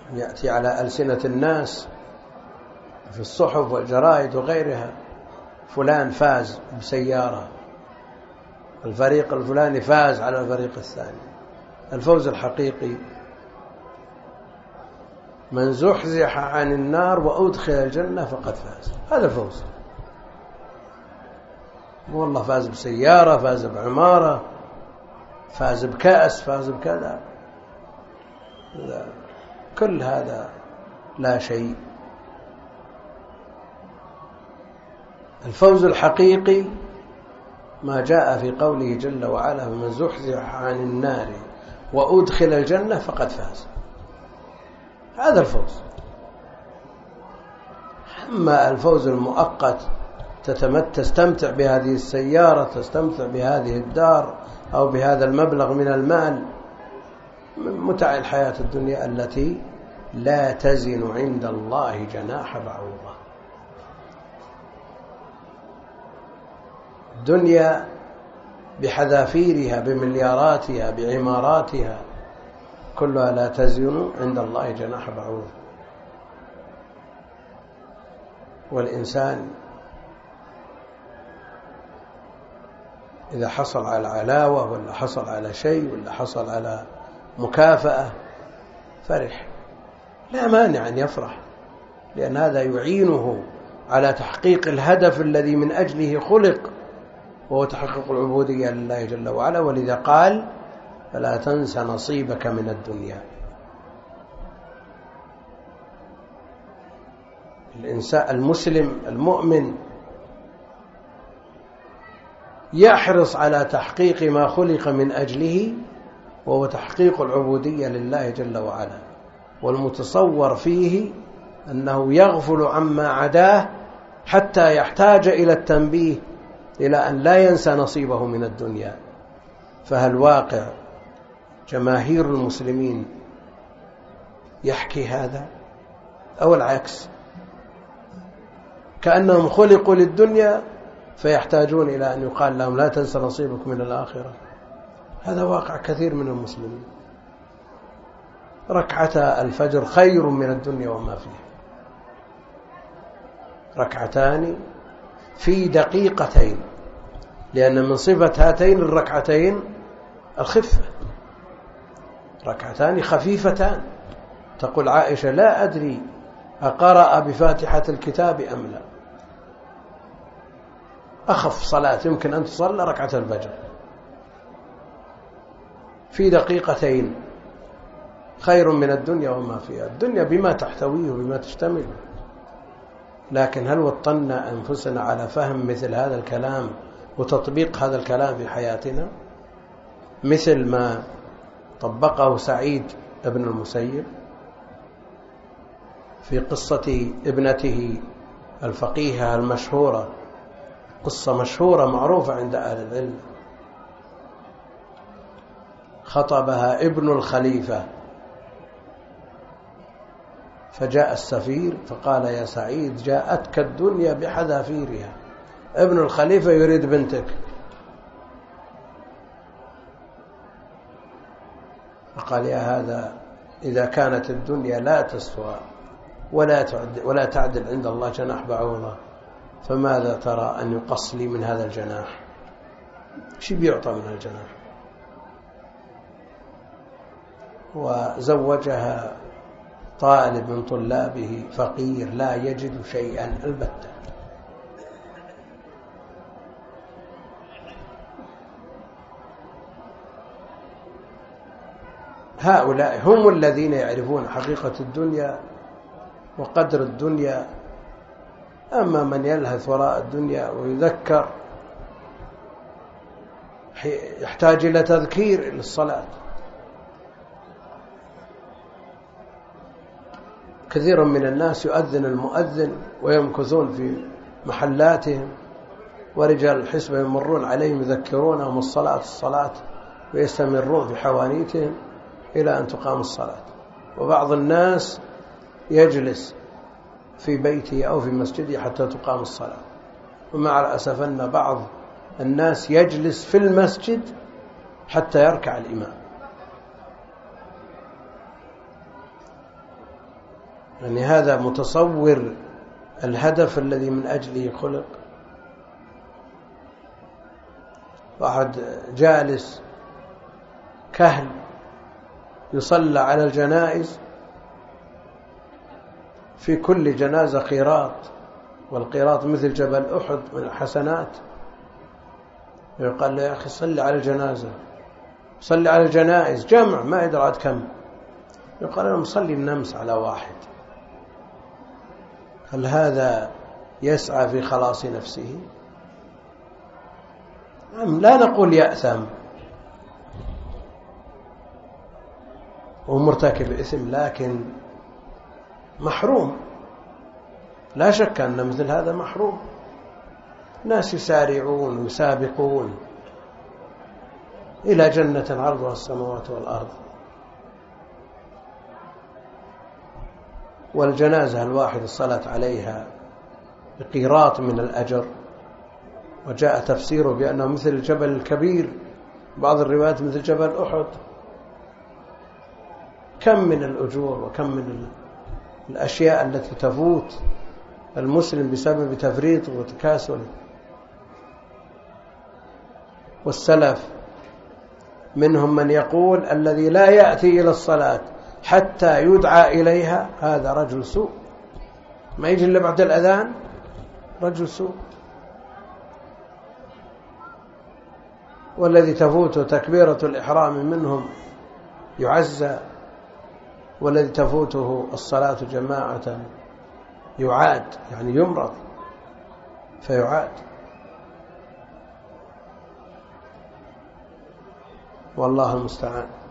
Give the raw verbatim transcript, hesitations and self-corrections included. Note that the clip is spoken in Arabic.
يأتي على ألسنة الناس في الصحف والجرائد وغيرها: فلان فاز بسيارة، الفريق الفلاني فاز على الفريق الثاني. الفوز الحقيقي من زحزح عن النار وأدخل الجنة فقد فاز. هذا الفوز. والله فاز بسيارة، فاز بعمارة، فاز بكأس، فاز بكذا، كل هذا لا شيء. الفوز الحقيقي ما جاء في قوله جل وعلا: من زحزح عن النار وأدخل الجنة فقد فاز. هذا الفوز. أما الفوز المؤقت، تستمتع بهذه السيارة، تستمتع بهذه الدار، أو بهذا المبلغ من المال، من متع الحياة الدنيا التي لا تزن عند الله جناح بعوضة. الدنيا بحذافيرها، بملياراتها، بعماراتها، كلها لا تزن عند الله جناح بعوضة. والإنسان إذا حصل على علاوة، ولا حصل على شيء، ولا حصل على مكافأة، فرح، لا مانع أن يفرح، لأن هذا يعينه على تحقيق الهدف الذي من أجله خلق، وهو تحقق العبودية لله جل وعلا. ولذا قال: فلا تنس نصيبك من الدنيا. الإنسان المسلم المؤمن يحرص على تحقيق ما خلق من أجله، وهو تحقيق العبودية لله جل وعلا، والمتصور فيه أنه يغفل عما عداه حتى يحتاج إلى التنبيه إلى أن لا ينسى نصيبه من الدنيا. فهل واقع جماهير المسلمين يحكي هذا، أو العكس؟ كأنهم خلقوا للدنيا فيحتاجون إلى أن يقال لهم: لا تنسى نصيبك من الآخرة. هذا واقع كثير من المسلمين. ركعتا الفجر خير من الدنيا وما فيها. ركعتان في دقيقتين، لأن من صفة هاتين الركعتين الخفة. ركعتان خفيفتان. تقول عائشة: لا أدري أقرأ بفاتحة الكتاب أم لا. أخف صلاة يمكن أن تصلى ركعة الفجر في دقيقتين، خير من الدنيا وما فيها. الدنيا بما تحتويه وبما تشتمل. لكن هل وطنا أنفسنا على فهم مثل هذا الكلام وتطبيق هذا الكلام في حياتنا، مثل ما طبقه سعيد ابن المسيب في قصة ابنته الفقيهة المشهورة، قصة مشهورة معروفة عند أهل العلم. خطبها ابن الخليفة، فجاء السفير فقال: يا سعيد، جاءتك الدنيا بحذافيرها، ابن الخليفة يريد بنتك. فقال: يا هذا، إذا كانت الدنيا لا تسوى ولا تعدل, ولا تعدل عند الله جناح بعوضة، فماذا ترى أن يقص لي من هذا الجناح؟ شي بيعطى من الجناح؟ وزوجها طالب من طلابه فقير لا يجد شيئا البتة. هؤلاء هم الذين يعرفون حقيقة الدنيا وقدر الدنيا. أما من يلهث وراء الدنيا ويذكر، يحتاج إلى تذكير للصلاة. كثير من الناس يؤذن المؤذن ويمكثون في محلاتهم، ورجال الحسبة يمرون عليهم يذكرونهم الصلاة الصلاة ويستمرون في حوانيتهم إلى أن تقام الصلاة. وبعض الناس يجلس في بيته أو في مسجده حتى تقام الصلاة. ومع الأسف أن بعض الناس يجلس في المسجد حتى يركع الإمام. يعني هذا متصور الهدف الذي من أجله خلق. واحد جالس كهل يصلى على الجنائز، في كل جنازة قيراط، والقيراط مثل جبل أحد من الحسنات. يقال له يا أخي صلي على الجنازة، صلي على الجنائز جمع ما يدري عاد كم. يقال أنا مصلي النمس على واحد. هل هذا يسعى في خلاص نفسه؟ لا نقول يأثم ومرتكب إثم، لكن محروم. لا شك أن مثل هذا محروم. ناس يسارعون ويسابقون إلى جنة عرضها السماوات والأرض، والجنازة الواحد الصلاة عليها بقيراط من الأجر، وجاء تفسيره بأنه مثل الجبل الكبير، بعض الروايات مثل جبل أحد. كم من الأجور وكم من الأشياء التي تفوت المسلم بسبب تفريط وتكاسل. والسلف منهم من يقول الذي لا يأتي إلى الصلاة حتى يدعى إليها هذا رجل سوء، ما يجي إلا بعد الأذان، رجل سوء. والذي تفوته تكبيرة الإحرام منهم يعزى، والذي تفوته الصلاة جماعة يعاد، يعني يمرض فيعاد. والله المستعان.